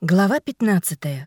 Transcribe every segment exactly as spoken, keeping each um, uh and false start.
Глава пятнадцатая.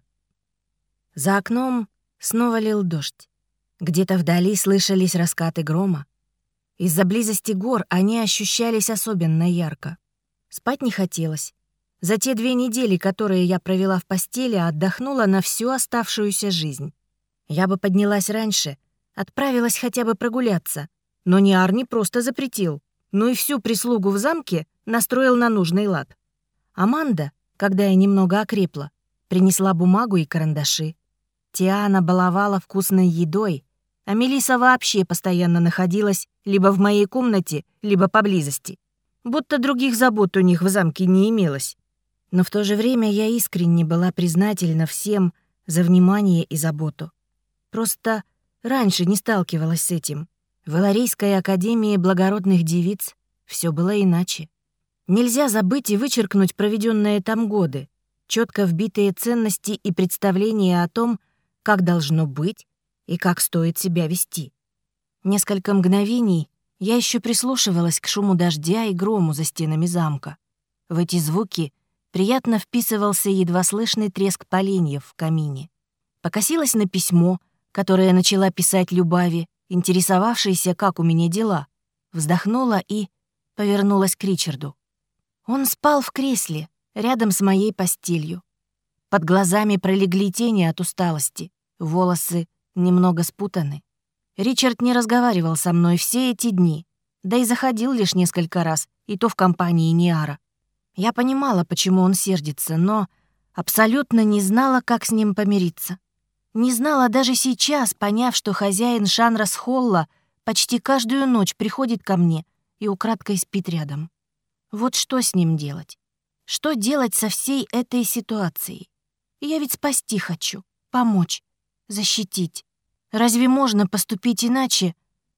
За окном снова лил дождь. Где-то вдали слышались раскаты грома. Из-за близости гор они ощущались особенно ярко. Спать не хотелось. За те две недели, которые я провела в постели, отдохнула на всю оставшуюся жизнь. Я бы поднялась раньше, отправилась хотя бы прогуляться. Но Ниар не просто запретил, но и всю прислугу в замке настроил на нужный лад. Аманда, когда я немного окрепла, принесла бумагу и карандаши. Тиана баловала вкусной едой, а Мелисса вообще постоянно находилась либо в моей комнате, либо поблизости. Будто других забот у них в замке не имелось. Но в то же время я искренне была признательна всем за внимание и заботу. Просто раньше не сталкивалась с этим. В Эларейской академии благородных девиц все было иначе. Нельзя забыть и вычеркнуть проведенные там годы, четко вбитые ценности и представления о том, как должно быть и как стоит себя вести. Несколько мгновений я еще прислушивалась к шуму дождя и грому за стенами замка. В эти звуки приятно вписывался едва слышный треск поленьев в камине. Покосилась на письмо, которое начала писать Любави, интересовавшейся, как у меня дела. Вздохнула и повернулась к Ричарду. Он спал в кресле, рядом с моей постелью. Под глазами пролегли тени от усталости, волосы немного спутаны. Ричард не разговаривал со мной все эти дни, да и заходил лишь несколько раз, и то в компании Ниара. Я понимала, почему он сердится, но абсолютно не знала, как с ним помириться. Не знала даже сейчас, поняв, что хозяин Шанрас-Холла почти каждую ночь приходит ко мне и украдкой спит рядом. Вот что с ним делать? Что делать со всей этой ситуацией? Я ведь спасти хочу, помочь, защитить. Разве можно поступить иначе,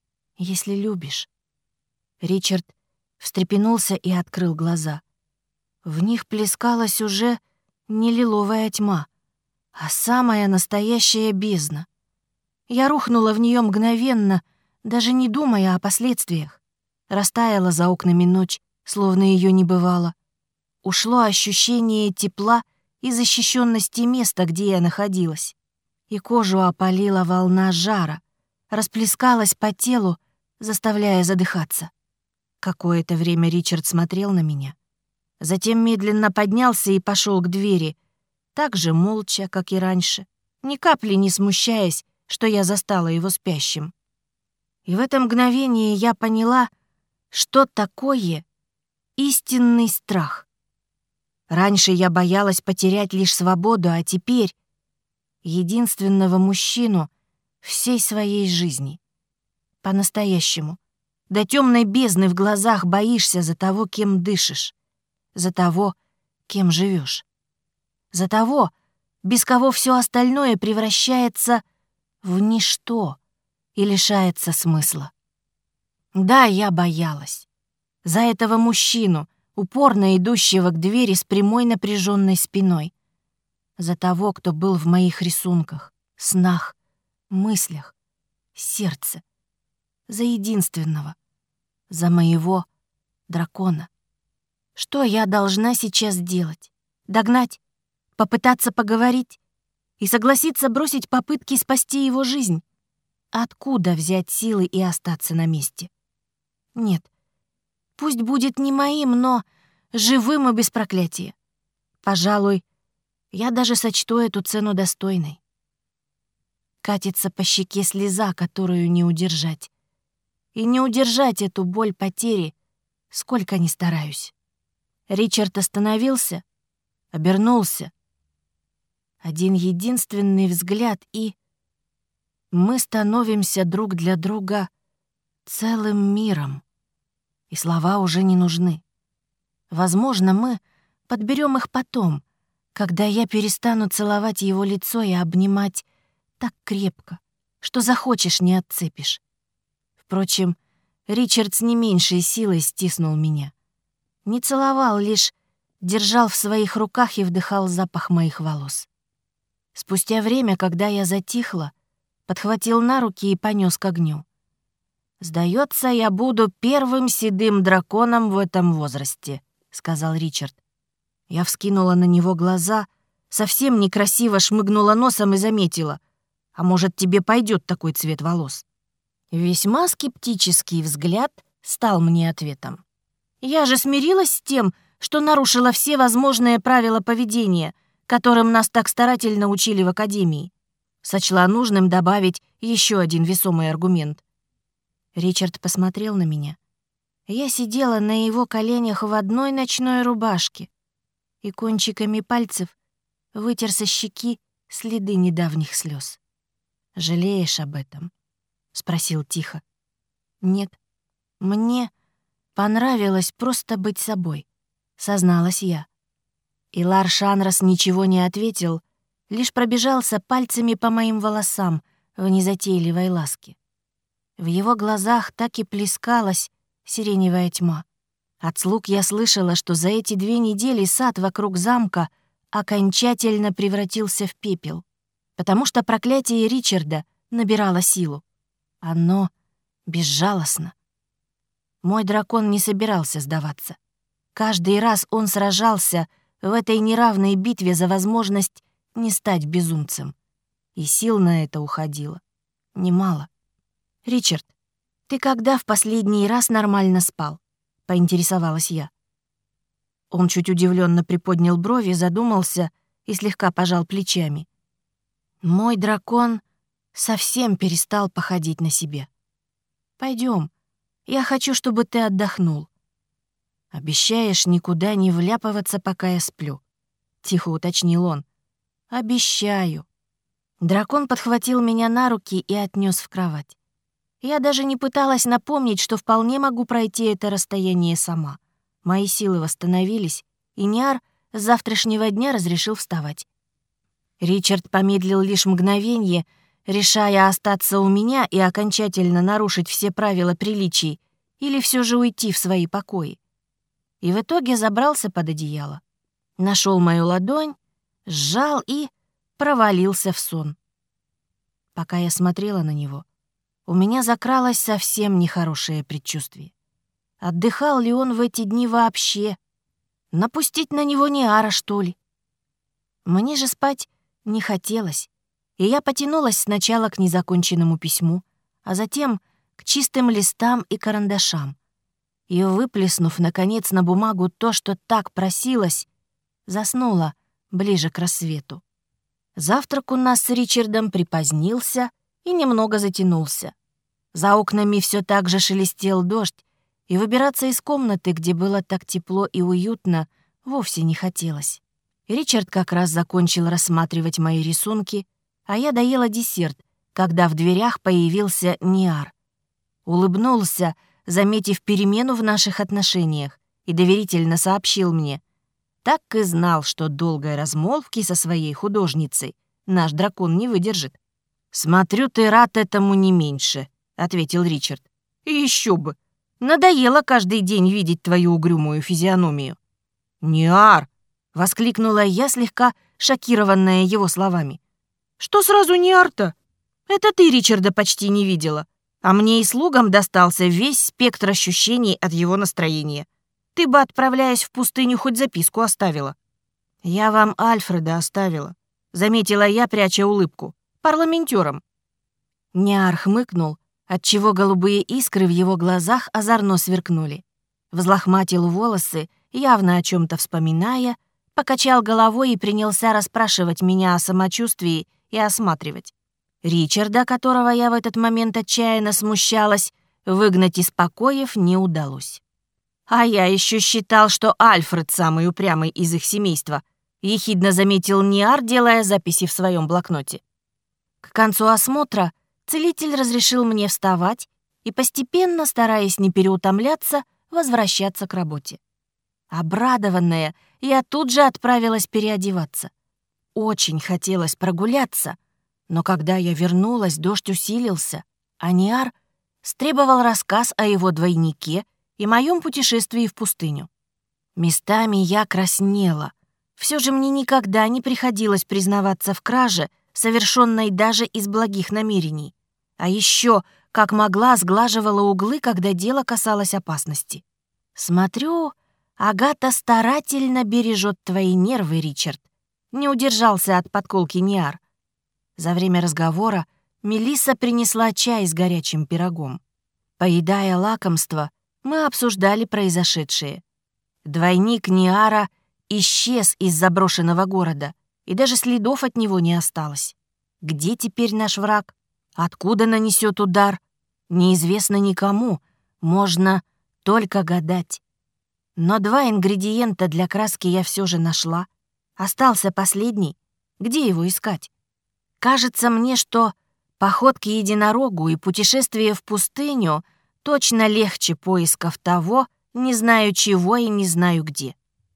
если любишь? Ричард встрепенулся и открыл глаза. В них плескалась уже не лиловая тьма, а самая настоящая бездна. Я рухнула в нее мгновенно, даже не думая о последствиях. Растаяла за окнами ночь, словно ее не бывало. Ушло ощущение тепла и защищенности места, где я находилась. И кожу опалила волна жара, расплескалась по телу, заставляя задыхаться. Какое-то время Ричард смотрел на меня. Затем медленно поднялся и пошел к двери, так же молча, как и раньше, ни капли не смущаясь, что я застала его спящим. И в это мгновение я поняла, что такое истинный страх. Раньше я боялась потерять лишь свободу, а теперь единственного мужчину всей своей жизни. По-настоящему. До темной бездны в глазах боишься за того, кем дышишь, за того, кем живешь, за того, без кого все остальное превращается в ничто и лишается смысла. Да, я боялась. За этого мужчину, упорно идущего к двери с прямой напряженной спиной. За того, кто был в моих рисунках, снах, мыслях, сердце. За единственного. За моего дракона. Что я должна сейчас делать? Догнать? Попытаться поговорить? И согласиться бросить попытки спасти его жизнь? Откуда взять силы и остаться на месте? Нет. Пусть будет не моим, но живым и без проклятия. Пожалуй, я даже сочту эту цену достойной. Катится по щеке слеза, которую не удержать. И не удержать эту боль потери, сколько ни стараюсь. Ричард остановился, обернулся. Один единственный взгляд, и мы становимся друг для друга целым миром. И слова уже не нужны. Возможно, мы подберем их потом, когда я перестану целовать его лицо и обнимать так крепко, что захочешь, не отцепишь. Впрочем, Ричард с не меньшей силой стиснул меня. Не целовал, лишь держал в своих руках и вдыхал запах моих волос. Спустя время, когда я затихла, подхватил на руки и понес к огню. «Сдается, я буду первым седым драконом в этом возрасте», — сказал Ричард. Я вскинула на него глаза, совсем некрасиво шмыгнула носом и заметила: «А может, тебе пойдет такой цвет волос?» Весьма скептический взгляд стал мне ответом. Я же смирилась с тем, что нарушила все возможные правила поведения, которым нас так старательно учили в академии. Сочла нужным добавить еще один весомый аргумент. Ричард посмотрел на меня. Я сидела на его коленях в одной ночной рубашке и кончиками пальцев вытер со щеки следы недавних слез. «Жалеешь об этом?» — спросил тихо. «Нет, мне понравилось просто быть собой», — созналась я. Илар Шанрос ничего не ответил, лишь пробежался пальцами по моим волосам в незатейливой ласке. В его глазах так и плескалась сиреневая тьма. От слуг я слышала, что за эти две недели сад вокруг замка окончательно превратился в пепел, потому что проклятие Ричарда набирало силу. Оно безжалостно. Мой дракон не собирался сдаваться. Каждый раз он сражался в этой неравной битве за возможность не стать безумцем. И сил на это уходило немало. «Ричард, ты когда в последний раз нормально спал?» — поинтересовалась я. Он чуть удивленно приподнял брови, задумался и слегка пожал плечами. Мой дракон совсем перестал походить на себя. Пойдем, я хочу, чтобы ты отдохнул. Обещаешь никуда не вляпываться, пока я сплю? Тихо уточнил он. Обещаю. Дракон подхватил меня на руки и отнес в кровать. Я даже не пыталась напомнить, что вполне могу пройти это расстояние сама. Мои силы восстановились, и Ниар с завтрашнего дня разрешил вставать. Ричард помедлил лишь мгновенье, решая остаться у меня и окончательно нарушить все правила приличий или все же уйти в свои покои. И в итоге забрался под одеяло, нашел мою ладонь, сжал и провалился в сон. Пока я смотрела на него, у меня закралось совсем нехорошее предчувствие. Отдыхал ли он в эти дни вообще? Напустить на него Ниара, что ли? Мне же спать не хотелось, и я потянулась сначала к незаконченному письму, а затем к чистым листам и карандашам. И, выплеснув, наконец, на бумагу то, что так просилось, заснула ближе к рассвету. Завтрак у нас с Ричардом припозднился и немного затянулся. За окнами все так же шелестел дождь, и выбираться из комнаты, где было так тепло и уютно, вовсе не хотелось. Ричард как раз закончил рассматривать мои рисунки, а я доела десерт, когда в дверях появился Ниар. Улыбнулся, заметив перемену в наших отношениях, и доверительно сообщил мне: «Так и знал, что долгой размолвки со своей художницей наш дракон не выдержит». «Смотрю, ты рад этому не меньше», — ответил Ричард. «Еще бы! Надоело каждый день видеть твою угрюмую физиономию». «Ниар!» — воскликнула я, слегка шокированная его словами. «Что сразу Ниар-то? Это ты Ричарда почти не видела, а мне и слугам достался весь спектр ощущений от его настроения. Ты бы, отправляясь в пустыню, хоть записку оставила». «Я вам Альфреда оставила», — заметила я, пряча улыбку. «Парламентёром». Ниар хмыкнул, отчего голубые искры в его глазах озорно сверкнули. Взлохматил волосы, явно о чем-то вспоминая, покачал головой и принялся расспрашивать меня о самочувствии и осматривать. Ричарда, которого я в этот момент отчаянно смущалась, выгнать из покоев не удалось. «А я еще считал, что Альфред самый упрямый из их семейства», — ехидно заметил Ниар, делая записи в своем блокноте. К концу осмотра целитель разрешил мне вставать и постепенно, стараясь не переутомляться, возвращаться к работе. Обрадованная, я тут же отправилась переодеваться. Очень хотелось прогуляться, но когда я вернулась, дождь усилился, а Ниар стребовал рассказ о его двойнике и моем путешествии в пустыню. Местами я краснела. Все же мне никогда не приходилось признаваться в краже, совершенной даже из благих намерений. А еще, как могла, сглаживала углы, когда дело касалось опасности. Смотрю, Агата старательно бережет твои нервы, Ричард. Не удержался от подколки Ниар. За время разговора Мелисса принесла чай с горячим пирогом. Поедая лакомство, мы обсуждали произошедшее. Двойник Ниара исчез из заброшенного города, и даже следов от него не осталось. Где теперь наш враг? Откуда нанесет удар? Неизвестно никому, можно только гадать. Но два ингредиента для краски я все же нашла. Остался последний. Где его искать? Кажется мне, что поход к единорогу и путешествие в пустыню точно легче поисков того, не знаю чего и не знаю где.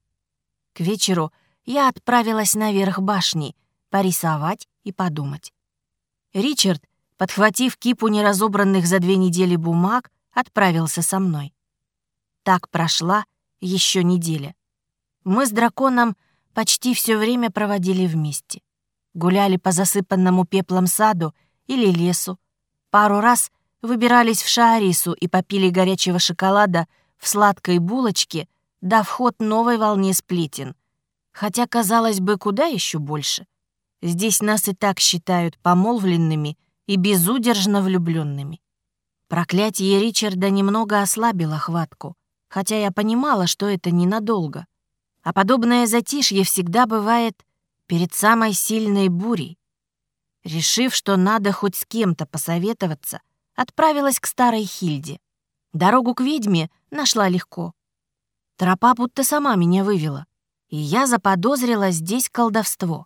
К вечеру я отправилась наверх башни порисовать и подумать. Ричард, подхватив кипу неразобранных за две недели бумаг, отправился со мной. Так прошла еще неделя. Мы с драконом почти все время проводили вместе. Гуляли по засыпанному пеплом саду или лесу. Пару раз выбирались в Шаарису и попили горячего шоколада в сладкой булочке, дав ход новой волне сплетен. Хотя, казалось бы, куда еще больше. Здесь нас и так считают помолвленными и безудержно влюбленными. Проклятие Ричарда немного ослабило хватку, хотя я понимала, что это ненадолго. А подобное затишье всегда бывает перед самой сильной бурей. Решив, что надо хоть с кем-то посоветоваться, отправилась к старой Хильде. Дорогу к ведьме нашла легко. Тропа будто сама меня вывела, и я заподозрила здесь колдовство.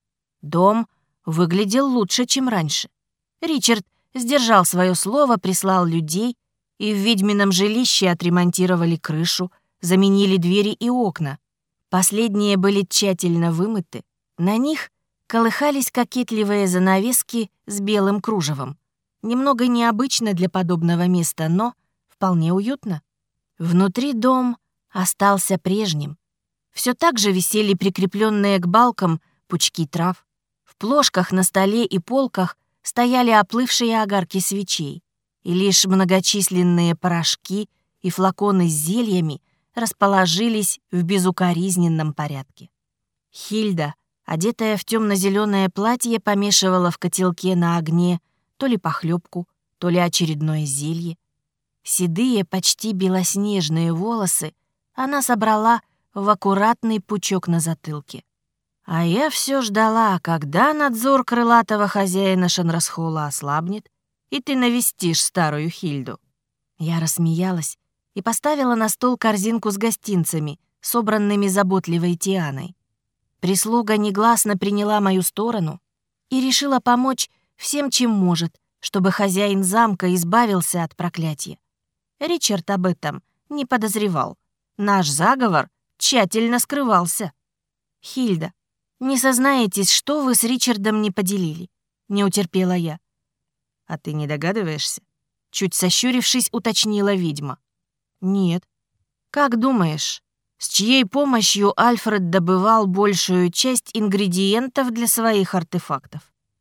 Дом выглядел лучше, чем раньше. Ричард сдержал свое слово, прислал людей, и в ведьмином жилище отремонтировали крышу, заменили двери и окна. Последние были тщательно вымыты. На них колыхались кокетливые занавески с белым кружевом. Немного необычно для подобного места, но вполне уютно. Внутри дом остался прежним. Все так же висели прикрепленные к балкам пучки трав. В плошках на столе и полках стояли оплывшие огарки свечей, и лишь многочисленные порошки и флаконы с зельями расположились в безукоризненном порядке. Хильда, одетая в темно-зеленое платье, помешивала в котелке на огне то ли похлебку, то ли очередное зелье. Седые, почти белоснежные волосы она собрала в аккуратный пучок на затылке. А я все ждала, когда надзор крылатого хозяина Шанрасхола ослабнет, и ты навестишь старую Хильду. Я рассмеялась и поставила на стол корзинку с гостинцами, собранными заботливой Тианой. Прислуга негласно приняла мою сторону и решила помочь всем, чем может, чтобы хозяин замка избавился от проклятия. Ричард об этом не подозревал. Наш заговор тщательно скрывался. «Хильда, не сознаетесь, что вы с Ричардом не поделили?» — не утерпела я. «А ты не догадываешься?» — чуть сощурившись, уточнила ведьма. «Нет». «Как думаешь, с чьей помощью Альфред добывал большую часть ингредиентов для своих артефактов?»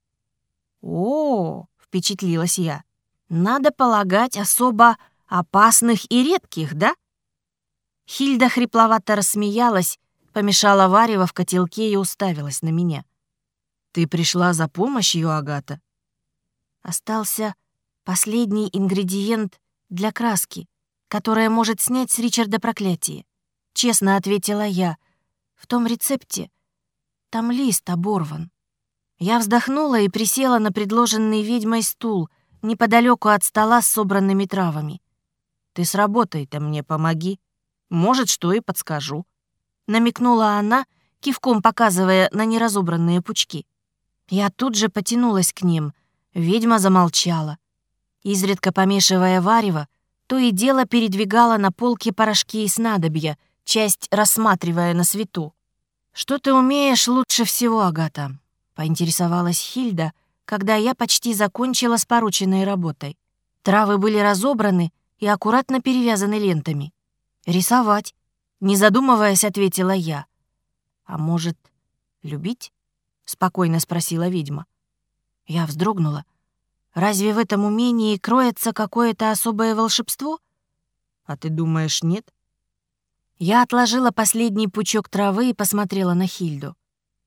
«О, — впечатлилась я, — надо полагать, особо опасных и редких, да?» Хильда хрипловато рассмеялась, помешала варево в котелке и уставилась на меня. «Ты пришла за помощью, Агата?» Остался последний ингредиент для краски, которая может снять с Ричарда проклятие. Честно ответила я. В том рецепте там лист оборван. Я вздохнула и присела на предложенный ведьмой стул неподалеку от стола с собранными травами. «Ты с работой-то мне помоги. Может, что и подскажу», — намекнула она, кивком показывая на неразобранные пучки. Я тут же потянулась к ним. Ведьма замолчала. Изредка помешивая варево, то и дело передвигала на полке порошки и снадобья, часть рассматривая на свету. «Что ты умеешь лучше всего, Агата?» — поинтересовалась Хильда, когда я почти закончила с порученной работой. Травы были разобраны и аккуратно перевязаны лентами. «Рисовать», — не задумываясь, ответила я. «А может, любить?» — спокойно спросила ведьма. Я вздрогнула. «Разве в этом умении кроется какое-то особое волшебство?» «А ты думаешь, нет?» Я отложила последний пучок травы и посмотрела на Хильду.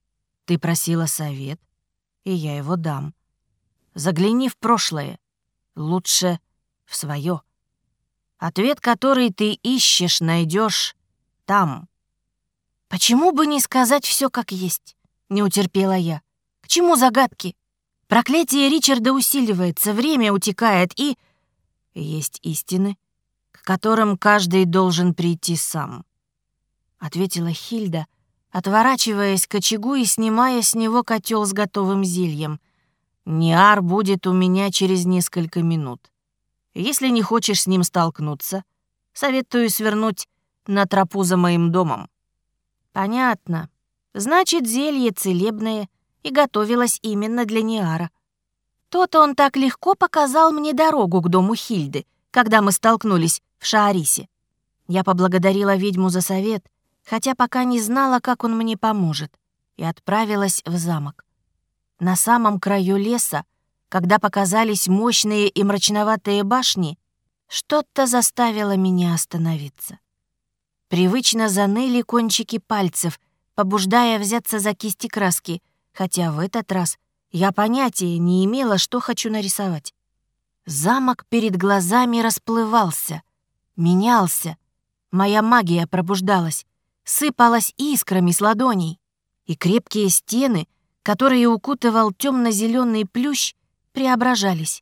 Ты просила совет, и я его дам. Загляни в прошлое, лучше в свое. Ответ, который ты ищешь, найдешь там. Почему бы не сказать все как есть? Не утерпела я. К чему загадки? Проклятие Ричарда усиливается, время утекает, и... Есть истины, к которым каждый должен прийти сам, ответила Хильда, отворачиваясь к очагу и снимая с него котел с готовым зельем. Ниар будет у меня через несколько минут. Если не хочешь с ним столкнуться, советую свернуть на тропу за моим домом. Понятно. Значит, зелье целебное и готовилось именно для Ниара. То-то он так легко показал мне дорогу к дому Хильды, когда мы столкнулись в Шаарисе. Я поблагодарила ведьму за совет, хотя пока не знала, как он мне поможет, и отправилась в замок. На самом краю леса, когда показались мощные и мрачноватые башни, что-то заставило меня остановиться. Привычно заныли кончики пальцев, побуждая взяться за кисти краски, хотя в этот раз я понятия не имела, что хочу нарисовать. Замок перед глазами расплывался, менялся. Моя магия пробуждалась, сыпалась искрами с ладоней, и крепкие стены, которые укутывал темно-зеленый плющ, преображались.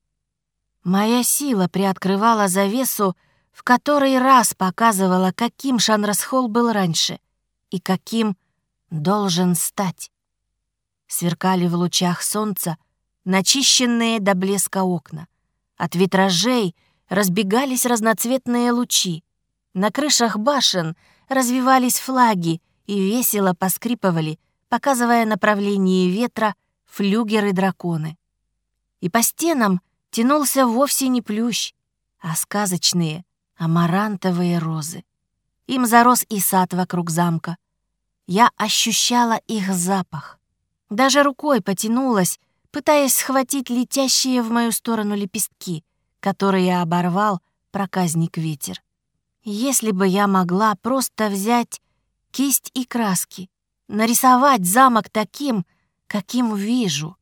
Моя сила приоткрывала завесу, в который раз показывала, каким Шанрасхолл был раньше и каким должен стать. Сверкали в лучах солнца начищенные до блеска окна. От витражей разбегались разноцветные лучи. На крышах башен развивались флаги и весело поскрипывали, показывая направление ветра, флюгеры-драконы. И по стенам тянулся вовсе не плющ, а сказочные амарантовые розы. Им зарос и сад вокруг замка. Я ощущала их запах. Даже рукой потянулась, пытаясь схватить летящие в мою сторону лепестки, которые оборвал проказник ветер. Если бы я могла просто взять кисть и краски, нарисовать замок таким, каким вижу.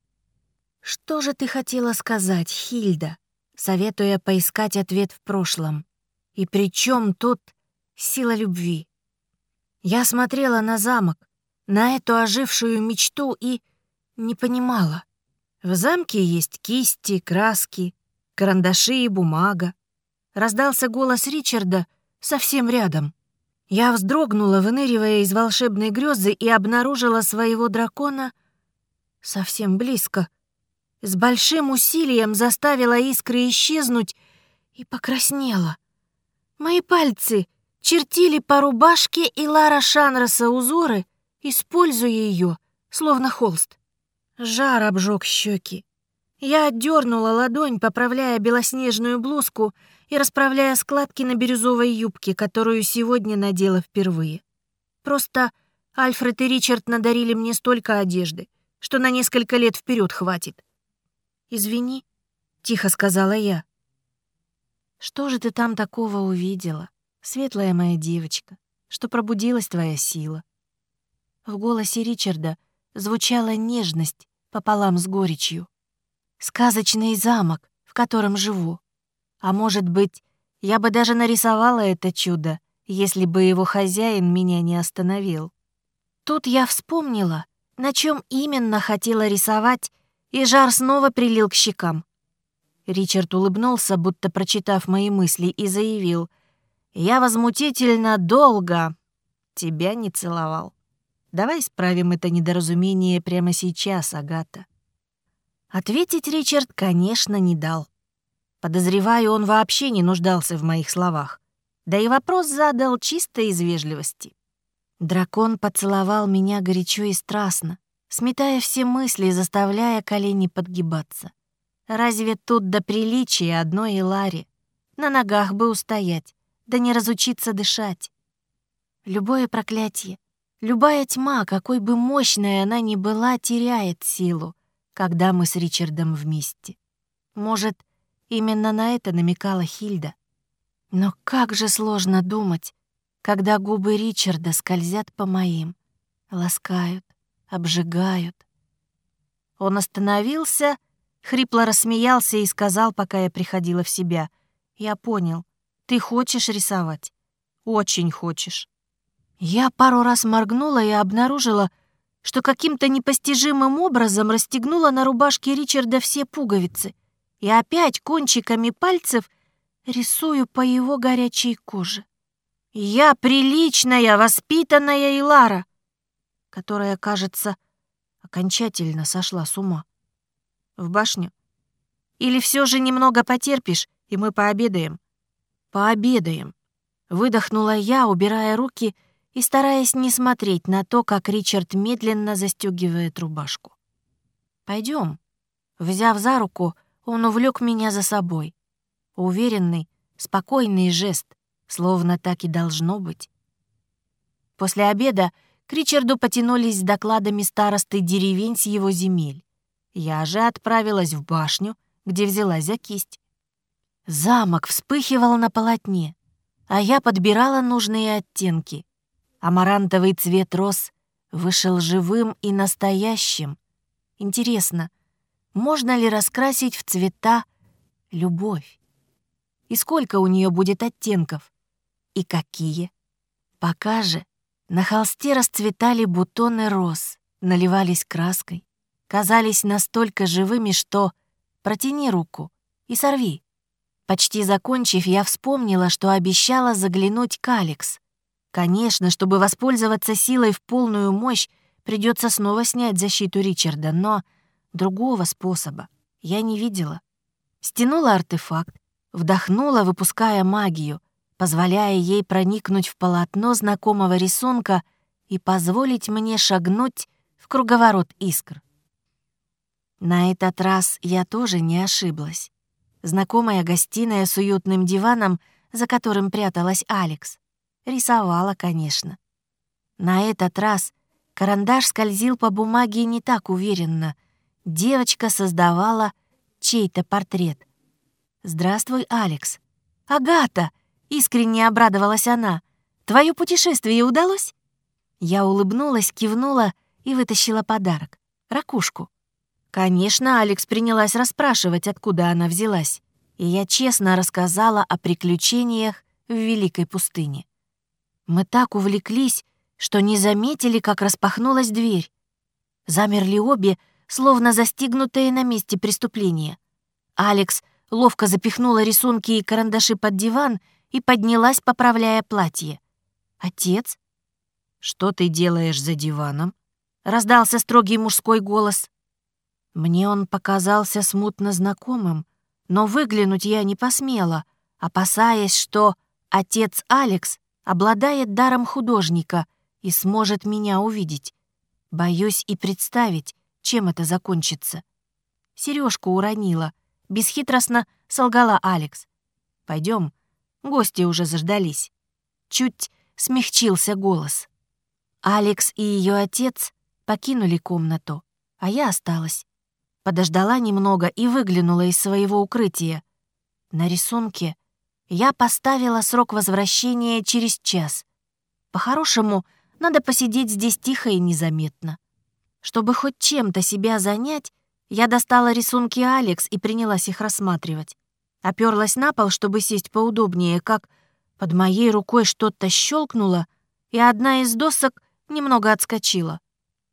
«Что же ты хотела сказать, Хильда?» советуя поискать ответ в прошлом. И при чем тут сила любви? Я смотрела на замок, на эту ожившую мечту и не понимала. В замке есть кисти, краски, карандаши и бумага. Раздался голос Ричарда совсем рядом. Я вздрогнула, выныривая из волшебной грезы, и обнаружила своего дракона совсем близко. С большим усилием заставила искры исчезнуть и покраснела. Мои пальцы чертили по рубашке Илара Шанраса узоры, используя ее, словно холст. Жар обжег щеки. Я отдернула ладонь, поправляя белоснежную блузку и расправляя складки на бирюзовой юбке, которую сегодня надела впервые. Просто Альфред и Ричард надарили мне столько одежды, что на несколько лет вперед хватит. «Извини», — тихо сказала я. «Что же ты там такого увидела, светлая моя девочка, что пробудилась твоя сила?» В голосе Ричарда звучала нежность пополам с горечью. «Сказочный замок, в котором живу. А может быть, я бы даже нарисовала это чудо, если бы его хозяин меня не остановил». Тут я вспомнила, на чем именно хотела рисовать, и жар снова прилил к щекам. Ричард улыбнулся, будто прочитав мои мысли, и заявил: «Я возмутительно долго тебя не целовал. Давай исправим это недоразумение прямо сейчас, Агата». Ответить Ричард, конечно, не дал. Подозреваю, он вообще не нуждался в моих словах. Да и вопрос задал чисто из вежливости. Дракон поцеловал меня горячо и страстно, сметая все мысли, заставляя колени подгибаться. Разве тут до приличия одной Иларе? На ногах бы устоять, да не разучиться дышать. Любое проклятие, любая тьма, какой бы мощной она ни была, теряет силу, когда мы с Ричардом вместе. Может, именно на это намекала Хильда. Но как же сложно думать, когда губы Ричарда скользят по моим, ласкают, обжигают. Он остановился, хрипло рассмеялся и сказал, пока я приходила в себя: «Я понял, ты хочешь рисовать. Очень хочешь». Я пару раз моргнула и обнаружила, что каким-то непостижимым образом расстегнула на рубашке Ричарда все пуговицы и опять кончиками пальцев рисую по его горячей коже. Я приличная, воспитанная Илара, которая, кажется, окончательно сошла с ума. В башню? Или все же немного потерпишь, и мы пообедаем? Пообедаем. Выдохнула я, убирая руки и стараясь не смотреть на то, как Ричард медленно застегивает рубашку. Пойдем. Взяв за руку, он увлек меня за собой. Уверенный, спокойный жест, словно так и должно быть. После обеда к Ричарду потянулись с докладами старосты деревень с его земель. Я же отправилась в башню, где взялась за кисть. Замок вспыхивал на полотне, а я подбирала нужные оттенки. Амарантовый цвет роз вышел живым и настоящим. Интересно, можно ли раскрасить в цвета любовь? И сколько у нее будет оттенков? И какие? Пока же на холсте расцветали бутоны роз, наливались краской, казались настолько живыми, что протяни руку и сорви. Почти закончив, я вспомнила, что обещала заглянуть к Алекс. Конечно, чтобы воспользоваться силой в полную мощь, придется снова снять защиту Ричарда, но другого способа я не видела. Стянула артефакт, вдохнула, выпуская магию, позволяя ей проникнуть в полотно знакомого рисунка и позволить мне шагнуть в круговорот искр. На этот раз я тоже не ошиблась. Знакомая гостиная с уютным диваном, за которым пряталась Алекс. Рисовала, конечно. На этот раз карандаш скользил по бумаге не так уверенно. Девочка создавала чей-то портрет. «Здравствуй, Алекс». «Агата!» — искренне обрадовалась она. «Твое путешествие удалось?» Я улыбнулась, кивнула и вытащила подарок — ракушку. Конечно, Алекс принялась расспрашивать, откуда она взялась, и я честно рассказала о приключениях в Великой пустыне. Мы так увлеклись, что не заметили, как распахнулась дверь. Замерли обе, словно застигнутые на месте преступления. Алекс ловко запихнула рисунки и карандаши под диван и поднялась, поправляя платье. «Отец?» «Что ты делаешь за диваном?» — раздался строгий мужской голос. Мне он показался смутно знакомым, но выглянуть я не посмела, опасаясь, что отец Алекс обладает даром художника и сможет меня увидеть. Боюсь и представить, чем это закончится. Сережку уронила, бесхитростно солгала Алекс. «Пойдем, гости уже заждались». Чуть смягчился голос. Алекс и ее отец покинули комнату, а я осталась. Подождала немного и выглянула из своего укрытия. На рисунке я поставила срок возвращения через час. По-хорошему, надо посидеть здесь тихо и незаметно. Чтобы хоть чем-то себя занять, я достала рисунки Алекс и принялась их рассматривать. Оперлась на пол, чтобы сесть поудобнее, как под моей рукой что-то щелкнуло, и одна из досок немного отскочила.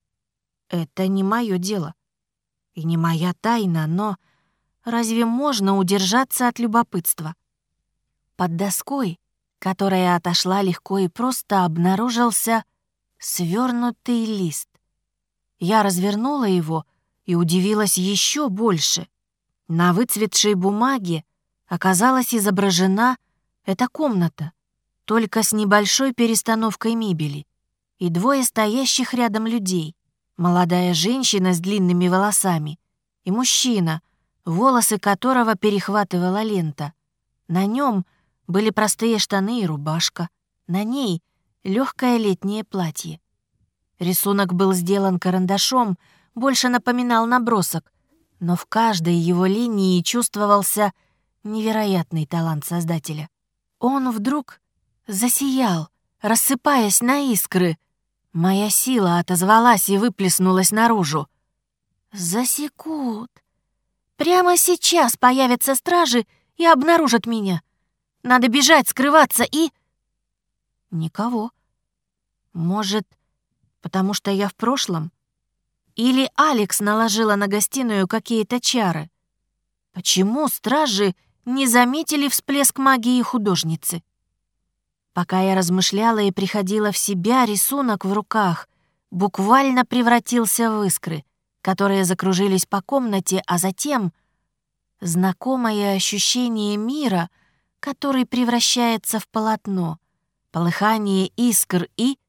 Это не мое дело. И не моя тайна, но разве можно удержаться от любопытства? Под доской, которая отошла легко и просто, обнаружился свернутый лист. Я развернула его и удивилась еще больше. На выцветшей бумаге оказалась изображена эта комната, только с небольшой перестановкой мебели, и двое стоящих рядом людей. Молодая женщина с длинными волосами и мужчина, волосы которого перехватывала лента. На нем были простые штаны и рубашка, на ней легкое летнее платье. Рисунок был сделан карандашом, больше напоминал набросок, но в каждой его линии чувствовался невероятный талант создателя. Он вдруг засиял, рассыпаясь на искры. Моя сила отозвалась и выплеснулась наружу. «Засекут. Прямо сейчас появятся стражи и обнаружат меня. Надо бежать, скрываться и...» Никого. Может, потому что я в прошлом? Или Алекс наложила на гостиную какие-то чары? Почему стражи не заметили всплеск магии художницы? Пока я размышляла и приходила в себя, рисунок в руках буквально превратился в искры, которые закружились по комнате, а затем знакомое ощущение мира, который превращается в полотно, полыхание искр, и...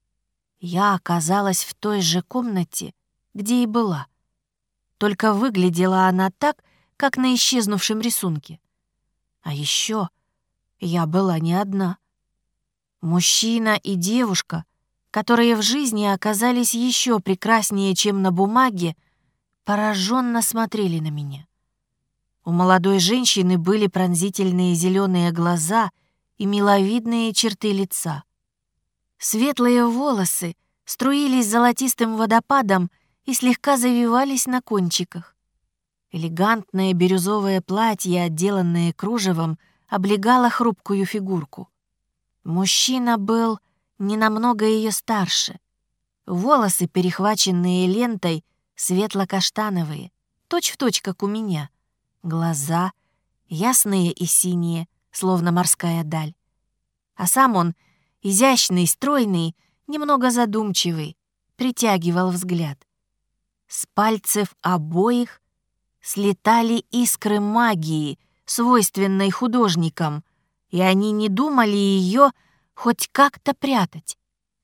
Я оказалась в той же комнате, где и была. Только выглядела она так, как на исчезнувшем рисунке. А еще я была не одна. Мужчина и девушка, которые в жизни оказались еще прекраснее, чем на бумаге, пораженно смотрели на меня. У молодой женщины были пронзительные зеленые глаза и миловидные черты лица. Светлые волосы струились золотистым водопадом и слегка завивались на кончиках. Элегантное бирюзовое платье, отделанное кружевом, облегало хрупкую фигурку. Мужчина был не намного ее старше. Волосы, перехваченные лентой, светло-каштановые, точь-в-точь, как у меня. Глаза ясные и синие, словно морская даль. А сам он, изящный, стройный, немного задумчивый, притягивал взгляд. С пальцев обоих слетали искры магии, свойственной художникам, и они не думали ее хоть как-то прятать.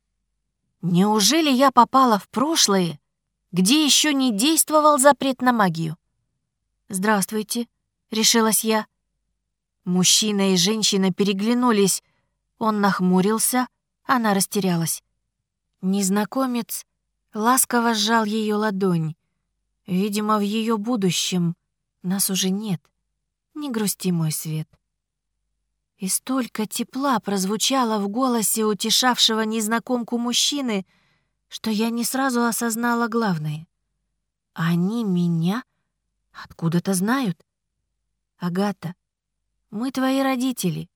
Неужели я попала в прошлое, где еще не действовал запрет на магию? «Здравствуйте», — решилась я. Мужчина и женщина переглянулись. Он нахмурился, она растерялась. Незнакомец ласково сжал ее ладонь. Видимо, в ее будущем нас уже нет. Не грусти, мой свет. И столько тепла прозвучало в голосе утешавшего незнакомку мужчины, что я не сразу осознала главное. Они меня откуда-то знают. Агата, мы твои родители.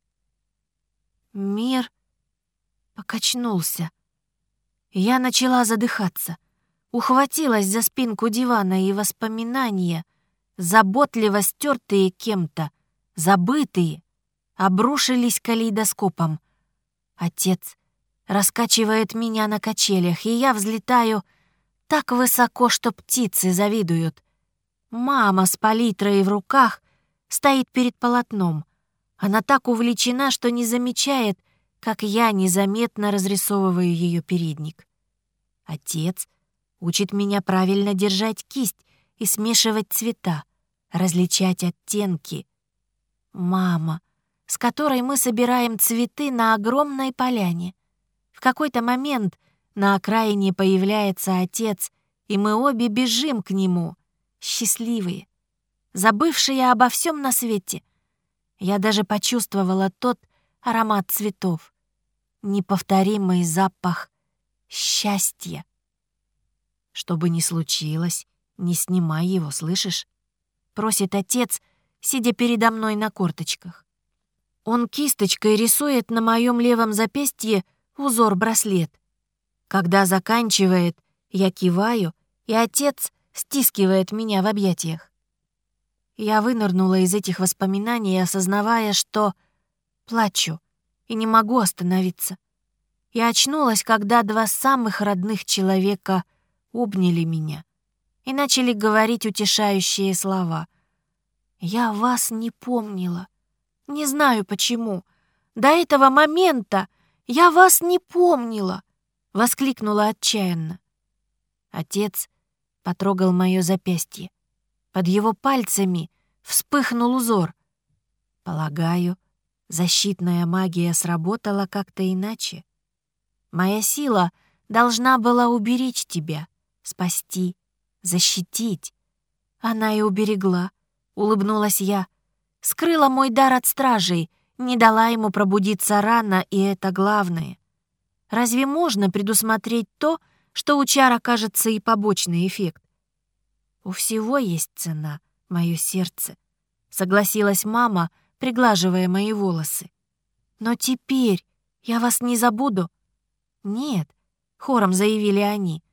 Мир покачнулся. Я начала задыхаться, ухватилась за спинку дивана, и воспоминания, заботливо стертые кем-то, забытые, обрушились калейдоскопом. Отец раскачивает меня на качелях, и я взлетаю так высоко, что птицы завидуют. Мама с палитрой в руках стоит перед полотном. Она так увлечена, что не замечает, как я незаметно разрисовываю ее передник. Отец учит меня правильно держать кисть и смешивать цвета, различать оттенки. Мама, с которой мы собираем цветы на огромной поляне. В какой-то момент на окраине появляется отец, и мы обе бежим к нему, счастливые, забывшие обо всем на свете. Я даже почувствовала тот аромат цветов, неповторимый запах счастья. Что бы ни случилось, не снимай его, слышишь? Просит отец, сидя передо мной на корточках. Он кисточкой рисует на моем левом запястье узор-браслет. Когда заканчивает, я киваю, и отец стискивает меня в объятиях. Я вынырнула из этих воспоминаний, осознавая, что плачу и не могу остановиться. Я очнулась, когда два самых родных человека обняли меня и начали говорить утешающие слова. «Я вас не помнила. Не знаю почему. До этого момента я вас не помнила!» — воскликнула отчаянно. Отец потрогал мое запястье. Под его пальцами вспыхнул узор. Полагаю, защитная магия сработала как-то иначе. Моя сила должна была уберечь тебя, спасти, защитить. Она и уберегла, улыбнулась я. Скрыла мой дар от стражей, не дала ему пробудиться рано, и это главное. Разве можно предусмотреть то, что у чар окажется и побочный эффект? У всего есть цена, мое сердце, согласилась мама, приглаживая мои волосы. Но теперь я вас не забуду. Нет, хором заявили они.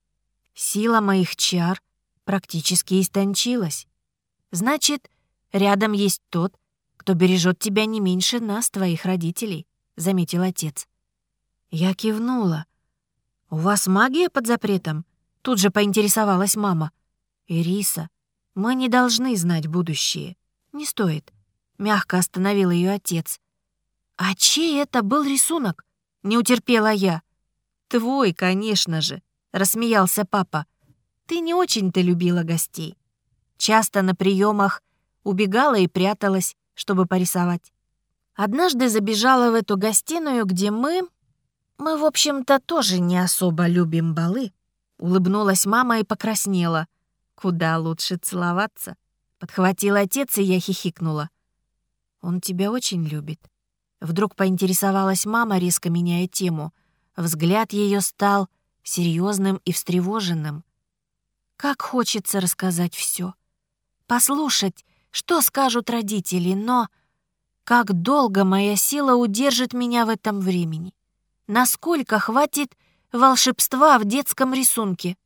Сила моих чар практически истончилась. Значит, рядом есть тот, кто бережет тебя не меньше нас, твоих родителей, заметил отец. Я кивнула. «У вас магия под запретом?» Тут же поинтересовалась мама. «Ириса, мы не должны знать будущее. Не стоит», — мягко остановил ее отец. «А чей это был рисунок?» — не утерпела я. «Твой, конечно же», — рассмеялся папа. «Ты не очень-то любила гостей. Часто на приемах убегала и пряталась, чтобы порисовать. Однажды забежала в эту гостиную, где мы... Мы, в общем-то, тоже не особо любим балы». Улыбнулась мама и покраснела. «Куда лучше целоваться?» Подхватил отец, и я хихикнула. «Он тебя очень любит». Вдруг поинтересовалась мама, резко меняя тему. Взгляд ее стал серьезным и встревоженным. Как хочется рассказать все, послушать, что скажут родители, но как долго моя сила удержит меня в этом времени? Насколько хватит волшебства в детском рисунке?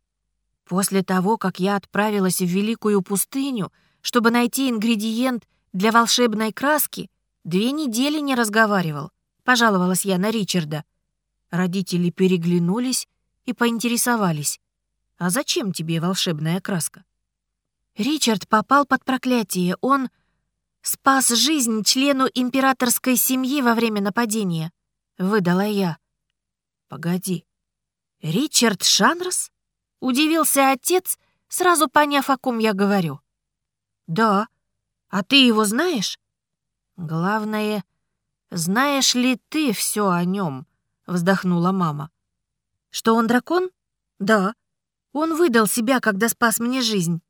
После того, как я отправилась в великую пустыню, чтобы найти ингредиент для волшебной краски, две недели не разговаривал, пожаловалась я на Ричарда. Родители переглянулись и поинтересовались: «А зачем тебе волшебная краска?» Ричард попал под проклятие. Он спас жизнь члену императорской семьи во время нападения, выдала я. «Погоди, Ричард Шанрос?» — удивился отец, сразу поняв, о ком я говорю. «Да. А ты его знаешь?» «Главное, знаешь ли ты все о нем?» — вздохнула мама. «Что он дракон?» «Да. Он выдал себя, когда спас мне жизнь».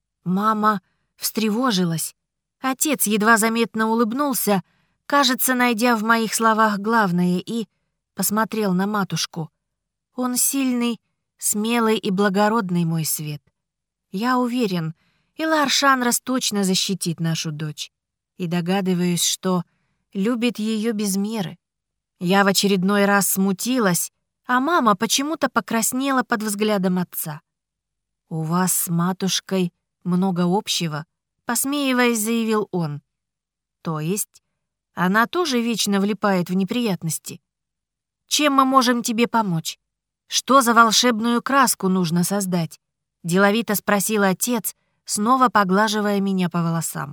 Мама встревожилась. Отец едва заметно улыбнулся, кажется, найдя в моих словах главное, и посмотрел на матушку. Он сильный, смелый и благородный, мой свет. Я уверен, Илар Шанрос точно защитит нашу дочь. И догадываюсь, что любит ее без меры. Я в очередной раз смутилась, а мама почему-то покраснела под взглядом отца. «У вас с матушкой много общего», — посмеиваясь, заявил он. «То есть она тоже вечно влипает в неприятности? Чем мы можем тебе помочь? Что за волшебную краску нужно создать?» — деловито спросил отец, снова поглаживая меня по волосам.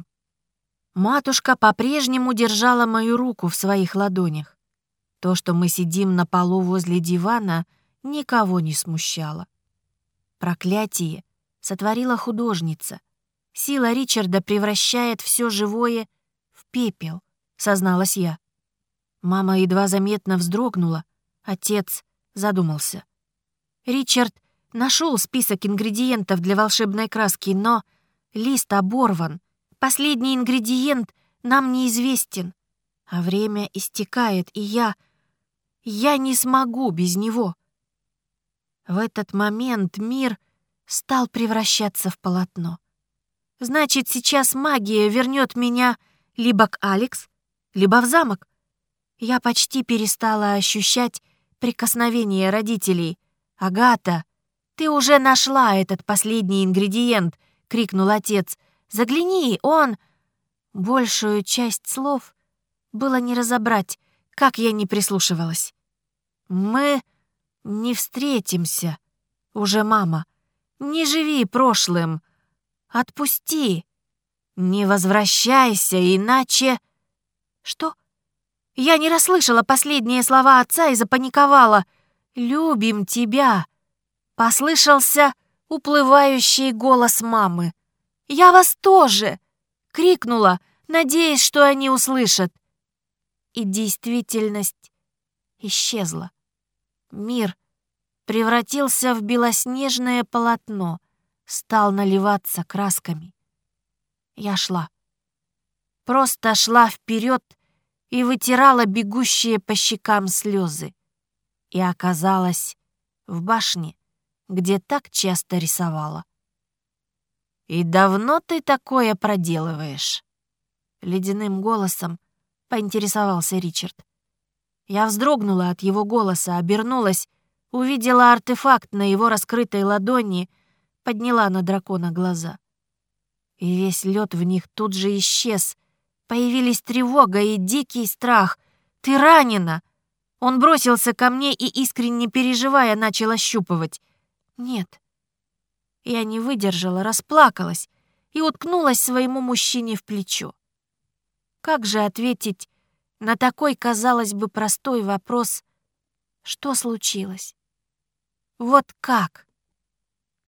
Матушка по-прежнему держала мою руку в своих ладонях. То, что мы сидим на полу возле дивана, никого не смущало. Проклятие сотворила художница. Сила Ричарда превращает все живое в пепел, созналась я. Мама едва заметно вздрогнула, отец задумался. Ричард нашел список ингредиентов для волшебной краски, но лист оборван. Последний ингредиент нам неизвестен, а время истекает, и я... я не смогу без него. В этот момент мир стал превращаться в полотно. Значит, сейчас магия вернет меня либо к Алекс, либо в замок. Я почти перестала ощущать прикосновение родителей. «Агата, ты уже нашла этот последний ингредиент!» — крикнул отец. «Загляни, он...» Большую часть слов было не разобрать, как я не прислушивалась. «Мы не встретимся уже, мама. Не живи прошлым. Отпусти. Не возвращайся, иначе...» «Что?» Я не расслышала последние слова отца и запаниковала. «Любим тебя!» Послышался уплывающий голос мамы. «Я вас тоже!» — крикнула, надеясь, что они услышат. И действительность исчезла. Мир превратился в белоснежное полотно, стал наливаться красками. Я шла. Просто шла вперед и вытирала бегущие по щекам слезы. и оказалась в башне, где так часто рисовала. «И давно ты такое проделываешь?» Ледяным голосом поинтересовался Ричард. Я вздрогнула от его голоса, обернулась, увидела артефакт на его раскрытой ладони, подняла на дракона глаза. И весь лед в них тут же исчез. Появились тревога и дикий страх. «Ты ранена!» Он бросился ко мне и, искренне переживая, начал ощупывать. «Нет». Я не выдержала, расплакалась и уткнулась своему мужчине в плечо. Как же ответить на такой, казалось бы, простой вопрос: что случилось? Вот как?